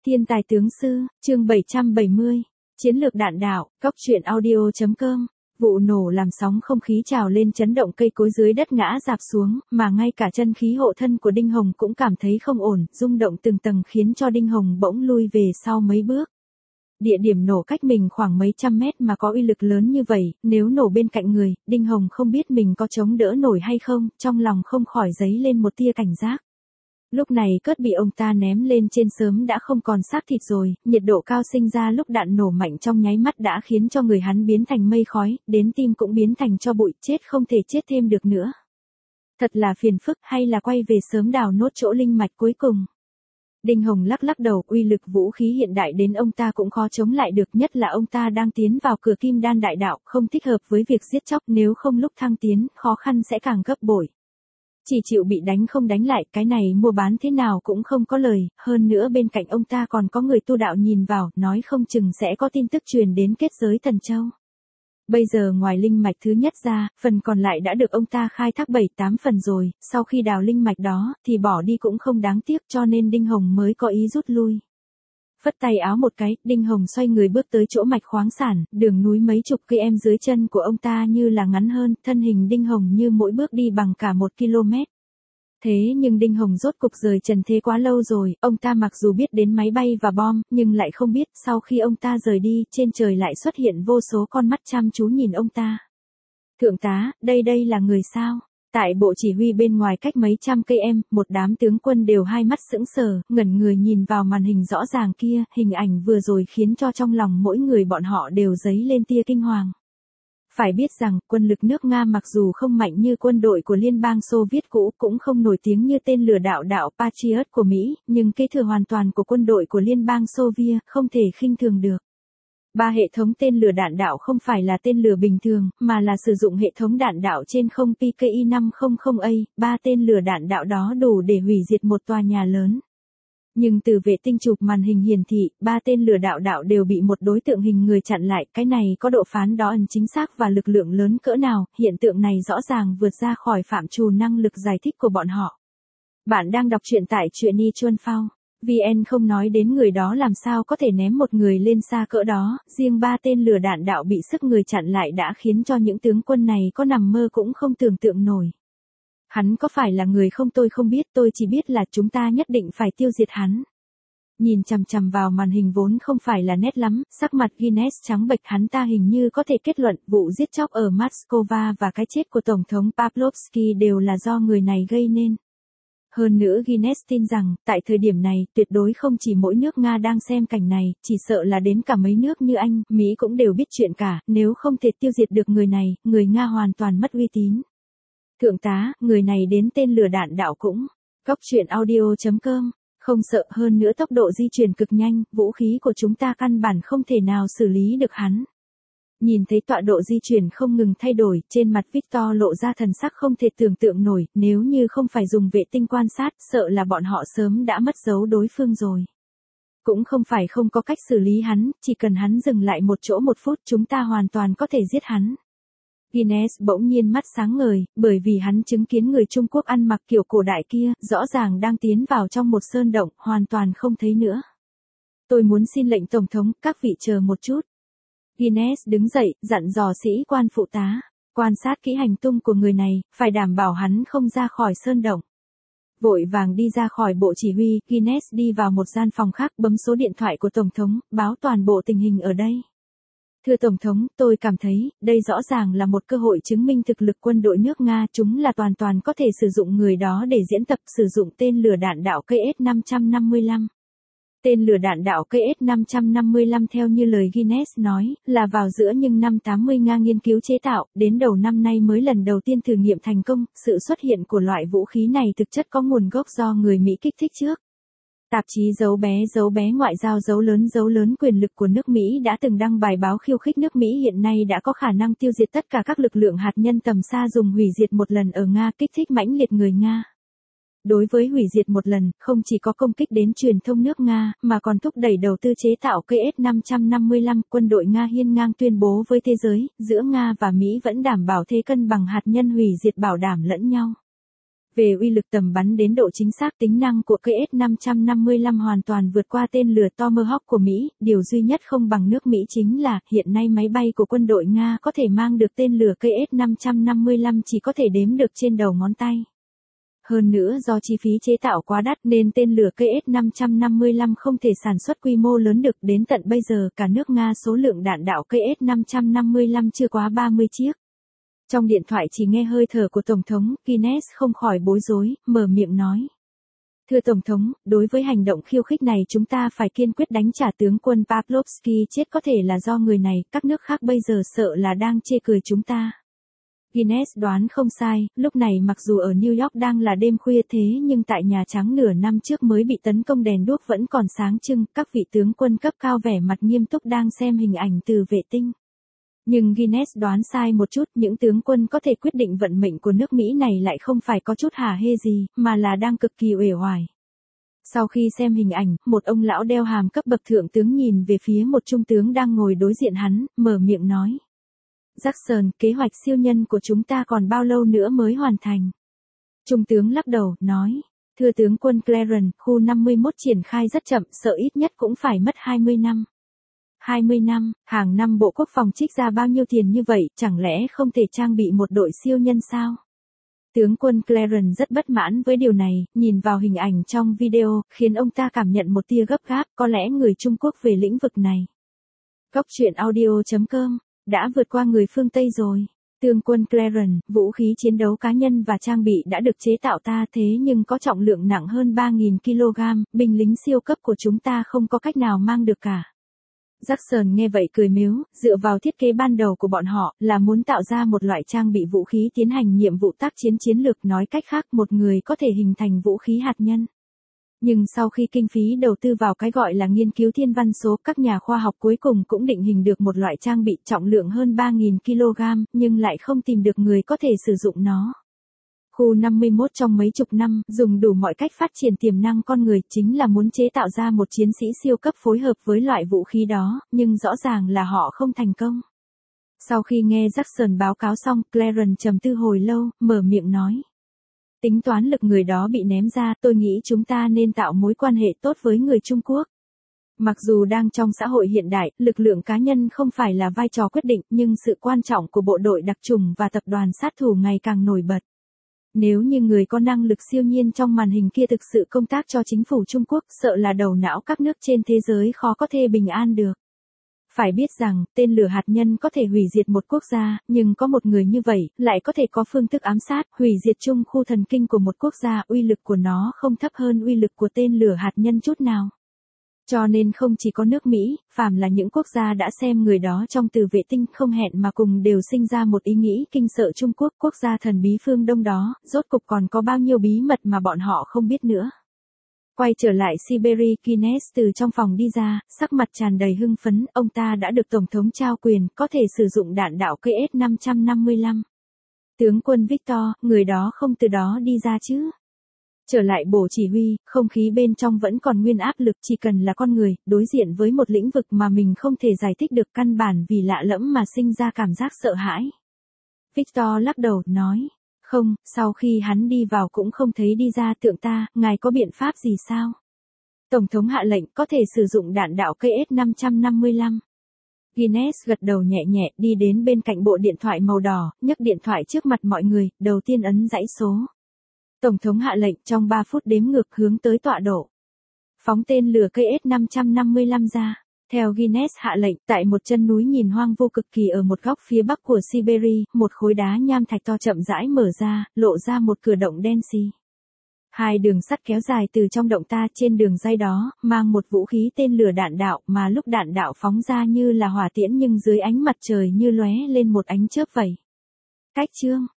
Thiên tài tướng sư, chương 770, chiến lược đạn đạo, Cóc truyện audio.com. Vụ nổ làm sóng không khí trào lên chấn động cây cối dưới đất ngã rạp xuống, mà ngay cả chân khí hộ thân của Đinh Hồng cũng cảm thấy không ổn, rung động từng tầng khiến cho Đinh Hồng bỗng lui về sau mấy bước. Địa điểm nổ cách mình khoảng mấy trăm mét mà có uy lực lớn như vậy, nếu nổ bên cạnh người, Đinh Hồng không biết mình có chống đỡ nổi hay không, trong lòng không khỏi dấy lên một tia cảnh giác. Lúc này cớt bị ông ta ném lên trên sớm đã không còn xác thịt rồi, nhiệt độ cao sinh ra lúc đạn nổ mạnh trong nháy mắt đã khiến cho người hắn biến thành mây khói, đến tim cũng biến thành tro bụi, chết không thể chết thêm được nữa. Thật là phiền phức, hay là quay về sớm đào nốt chỗ linh mạch cuối cùng. Đinh Hồng lắc lắc đầu, uy lực vũ khí hiện đại đến ông ta cũng khó chống lại được, nhất là ông ta đang tiến vào cửa kim đan đại đạo, không thích hợp với việc giết chóc, nếu không lúc thăng tiến, khó khăn sẽ càng gấp bội. Chỉ chịu bị đánh không đánh lại, cái này mua bán thế nào cũng không có lời, hơn nữa bên cạnh ông ta còn có người tu đạo nhìn vào, nói không chừng sẽ có tin tức truyền đến kết giới Thần Châu. Bây giờ ngoài linh mạch thứ nhất ra, phần còn lại đã được ông ta khai thác 7-8 phần rồi, sau khi đào linh mạch đó, thì bỏ đi cũng không đáng tiếc, cho nên Đinh Hồng mới có ý rút lui. Phất tay áo một cái, Đinh Hồng xoay người bước tới chỗ mạch khoáng sản, đường núi mấy chục cây em dưới chân của ông ta như là ngắn hơn, thân hình Đinh Hồng như mỗi bước đi bằng cả 1 km. Thế nhưng Đinh Hồng rốt cục rời trần thế quá lâu rồi, ông ta mặc dù biết đến máy bay và bom, nhưng lại không biết, sau khi ông ta rời đi, trên trời lại xuất hiện vô số con mắt chăm chú nhìn ông ta. Thượng tá, đây là người sao? Tại bộ chỉ huy bên ngoài cách mấy trăm cây em, một đám tướng quân đều hai mắt sững sờ, ngẩn người nhìn vào màn hình rõ ràng kia, hình ảnh vừa rồi khiến cho trong lòng mỗi người bọn họ đều dấy lên tia kinh hoàng. Phải biết rằng, quân lực nước Nga mặc dù không mạnh như quân đội của Liên bang Xô Viết cũ, cũng không nổi tiếng như tên lửa đạo Patriot của Mỹ, nhưng kế thừa hoàn toàn của quân đội của Liên bang Xô Viết không thể khinh thường được. 3 hệ thống tên lửa đạn đạo không phải là tên lửa bình thường, mà là sử dụng hệ thống đạn đạo trên không PKI-500A, 3 tên lửa đạn đạo đó đủ để hủy diệt một tòa nhà lớn. Nhưng từ vệ tinh chụp màn hình hiển thị, 3 tên lửa đạo đều bị một đối tượng hình người chặn lại, cái này có độ phán đoán chính xác và lực lượng lớn cỡ nào, hiện tượng này rõ ràng vượt ra khỏi phạm trù năng lực giải thích của bọn họ. Bạn đang đọc truyện tại truyện y chuan phao. VN không nói đến người đó làm sao có thể ném một người lên xa cỡ đó, riêng 3 tên lửa đạn đạo bị sức người chặn lại đã khiến cho những tướng quân này có nằm mơ cũng không tưởng tượng nổi. Hắn có phải là người không, tôi không biết, tôi chỉ biết là chúng ta nhất định phải tiêu diệt hắn. Nhìn chằm chằm vào màn hình vốn không phải là nét lắm, sắc mặt Guinness trắng bệch, hắn ta hình như có thể kết luận vụ giết chóc ở Moscow và cái chết của Tổng thống Pavlovsky đều là do người này gây nên. Hơn nữa Guinness tin rằng, tại thời điểm này, tuyệt đối không chỉ mỗi nước Nga đang xem cảnh này, chỉ sợ là đến cả mấy nước như Anh, Mỹ cũng đều biết chuyện cả, nếu không thể tiêu diệt được người này, người Nga hoàn toàn mất uy tín. Thượng tá, người này đến tên lửa đạn đạo cũng. Cóc truyện audio.com. Không sợ, hơn nữa tốc độ di chuyển cực nhanh, vũ khí của chúng ta căn bản không thể nào xử lý được hắn. Nhìn thấy tọa độ di chuyển không ngừng thay đổi, trên mặt Victor lộ ra thần sắc không thể tưởng tượng nổi, nếu như không phải dùng vệ tinh quan sát, sợ là bọn họ sớm đã mất dấu đối phương rồi. Cũng không phải không có cách xử lý hắn, chỉ cần hắn dừng lại một chỗ 1 phút chúng ta hoàn toàn có thể giết hắn. Guinness bỗng nhiên mắt sáng ngời, bởi vì hắn chứng kiến người Trung Quốc ăn mặc kiểu cổ đại kia, rõ ràng đang tiến vào trong một sơn động, hoàn toàn không thấy nữa. Tôi muốn xin lệnh Tổng thống, các vị chờ một chút. Guinness đứng dậy, dặn dò sĩ quan phụ tá, quan sát kỹ hành tung của người này, phải đảm bảo hắn không ra khỏi sơn động. Vội vàng đi ra khỏi bộ chỉ huy, Guinness đi vào một gian phòng khác, bấm số điện thoại của Tổng thống, báo toàn bộ tình hình ở đây. Thưa Tổng thống, tôi cảm thấy, đây rõ ràng là một cơ hội chứng minh thực lực quân đội nước Nga, chúng là toàn có thể sử dụng người đó để diễn tập sử dụng tên lửa đạn đạo KS-555. Tên lửa đạn đạo KS-555 theo như lời Guinness nói, là vào giữa những năm 80 Nga nghiên cứu chế tạo, đến đầu năm nay mới lần đầu tiên thử nghiệm thành công, sự xuất hiện của loại vũ khí này thực chất có nguồn gốc do người Mỹ kích thích trước. Tạp chí dấu bé ngoại giao dấu lớn quyền lực của nước Mỹ đã từng đăng bài báo khiêu khích nước Mỹ hiện nay đã có khả năng tiêu diệt tất cả các lực lượng hạt nhân tầm xa dùng hủy diệt một lần ở Nga, kích thích mãnh liệt người Nga. Đối với hủy diệt một lần, không chỉ có công kích đến truyền thông nước Nga, mà còn thúc đẩy đầu tư chế tạo KS-555, quân đội Nga hiên ngang tuyên bố với thế giới, giữa Nga và Mỹ vẫn đảm bảo thế cân bằng hạt nhân hủy diệt bảo đảm lẫn nhau. Về uy lực tầm bắn đến độ chính xác, tính năng của KS-555 hoàn toàn vượt qua tên lửa Tomahawk của Mỹ, điều duy nhất không bằng nước Mỹ chính là hiện nay máy bay của quân đội Nga có thể mang được tên lửa KS-555 chỉ có thể đếm được trên đầu ngón tay. Hơn nữa do chi phí chế tạo quá đắt nên tên lửa KS-555 không thể sản xuất quy mô lớn được, đến tận bây giờ cả nước Nga số lượng đạn đạo KS-555 chưa quá 30 chiếc. Trong điện thoại chỉ nghe hơi thở của Tổng thống, Guinness không khỏi bối rối, mở miệng nói. Thưa Tổng thống, đối với hành động khiêu khích này chúng ta phải kiên quyết đánh trả. Tướng quân Pavlovsky chết có thể là do người này, các nước khác bây giờ sợ là đang chê cười chúng ta. Guinness đoán không sai, lúc này mặc dù ở New York đang là đêm khuya thế nhưng tại Nhà Trắng nửa năm trước mới bị tấn công đèn đuốc vẫn còn sáng trưng, các vị tướng quân cấp cao vẻ mặt nghiêm túc đang xem hình ảnh từ vệ tinh. Nhưng Guinness đoán sai một chút, những tướng quân có thể quyết định vận mệnh của nước Mỹ này lại không phải có chút hả hê gì, mà là đang cực kỳ uể oải. Sau khi xem hình ảnh, một ông lão đeo hàm cấp bậc thượng tướng nhìn về phía một trung tướng đang ngồi đối diện hắn, mở miệng nói. Jackson, kế hoạch siêu nhân của chúng ta còn bao lâu nữa mới hoàn thành? Trung tướng lắc đầu, nói. Thưa tướng quân Clarence, khu 51 triển khai rất chậm, sợ ít nhất cũng phải mất 20 năm. 20 năm, hàng năm Bộ Quốc phòng trích ra bao nhiêu tiền như vậy, chẳng lẽ không thể trang bị một đội siêu nhân sao? Tướng quân Clarence rất bất mãn với điều này, nhìn vào hình ảnh trong video, khiến ông ta cảm nhận một tia gấp gáp, có lẽ người Trung Quốc về lĩnh vực này. Góc truyện audio.com, đã vượt qua người phương Tây rồi. Tướng quân Clarence, vũ khí chiến đấu cá nhân và trang bị đã được chế tạo ta thế nhưng có trọng lượng nặng hơn 3.000 kg, binh lính siêu cấp của chúng ta không có cách nào mang được cả. Jackson nghe vậy cười mếu, dựa vào thiết kế ban đầu của bọn họ là muốn tạo ra một loại trang bị vũ khí tiến hành nhiệm vụ tác chiến chiến lược, nói cách khác một người có thể hình thành vũ khí hạt nhân. Nhưng sau khi kinh phí đầu tư vào cái gọi là nghiên cứu thiên văn số, các nhà khoa học cuối cùng cũng định hình được một loại trang bị trọng lượng hơn 3.000 kg, nhưng lại không tìm được người có thể sử dụng nó. Khu 51 trong mấy chục năm, dùng đủ mọi cách phát triển tiềm năng con người, chính là muốn chế tạo ra một chiến sĩ siêu cấp phối hợp với loại vũ khí đó, nhưng rõ ràng là họ không thành công. Sau khi nghe Jackson báo cáo xong, Clarence trầm tư hồi lâu, mở miệng nói. Tính toán lực người đó bị ném ra, tôi nghĩ chúng ta nên tạo mối quan hệ tốt với người Trung Quốc. Mặc dù đang trong xã hội hiện đại, lực lượng cá nhân không phải là vai trò quyết định, nhưng sự quan trọng của bộ đội đặc chủng và tập đoàn sát thủ ngày càng nổi bật. Nếu như người có năng lực siêu nhiên trong màn hình kia thực sự công tác cho chính phủ Trung Quốc, sợ là đầu não các nước trên thế giới khó có thể bình an được. Phải biết rằng, tên lửa hạt nhân có thể hủy diệt một quốc gia, nhưng có một người như vậy, lại có thể có phương thức ám sát, hủy diệt chung khu thần kinh của một quốc gia, uy lực của nó không thấp hơn uy lực của tên lửa hạt nhân chút nào. Cho nên không chỉ có nước Mỹ, phàm là những quốc gia đã xem người đó trong từ vệ tinh không hẹn mà cùng đều sinh ra một ý nghĩ kinh sợ Trung Quốc, quốc gia thần bí phương Đông đó, rốt cục còn có bao nhiêu bí mật mà bọn họ không biết nữa. Quay trở lại Siberia, Guinness từ trong phòng đi ra, sắc mặt tràn đầy hưng phấn, ông ta đã được Tổng thống trao quyền, có thể sử dụng đạn đạo KS-555. Tướng quân Victor, người đó không từ đó đi ra chứ? Trở lại bộ chỉ huy, không khí bên trong vẫn còn nguyên áp lực, chỉ cần là con người, đối diện với một lĩnh vực mà mình không thể giải thích được, căn bản vì lạ lẫm mà sinh ra cảm giác sợ hãi. Victor lắc đầu, nói, không, sau khi hắn đi vào cũng không thấy đi ra. Tượng ta, ngài có biện pháp gì sao? Tổng thống hạ lệnh có thể sử dụng đạn đạo KS-555. Guinness gật đầu nhẹ nhẹ, đi đến bên cạnh bộ điện thoại màu đỏ, nhấc điện thoại trước mặt mọi người, đầu tiên ấn dãy số. Tổng thống hạ lệnh trong 3 phút đếm ngược hướng tới tọa độ. Phóng tên lửa KS-555 ra. Theo Guinness hạ lệnh, tại một chân núi nhìn hoang vô cực kỳ ở một góc phía bắc của Siberia, một khối đá nham thạch to chậm rãi mở ra, lộ ra một cửa động đen xì. 2 đường sắt kéo dài từ trong động ta, trên đường ray đó, mang một vũ khí tên lửa đạn đạo, mà lúc đạn đạo phóng ra như là hỏa tiễn nhưng dưới ánh mặt trời như lóe lên một ánh chớp vậy. Cách chương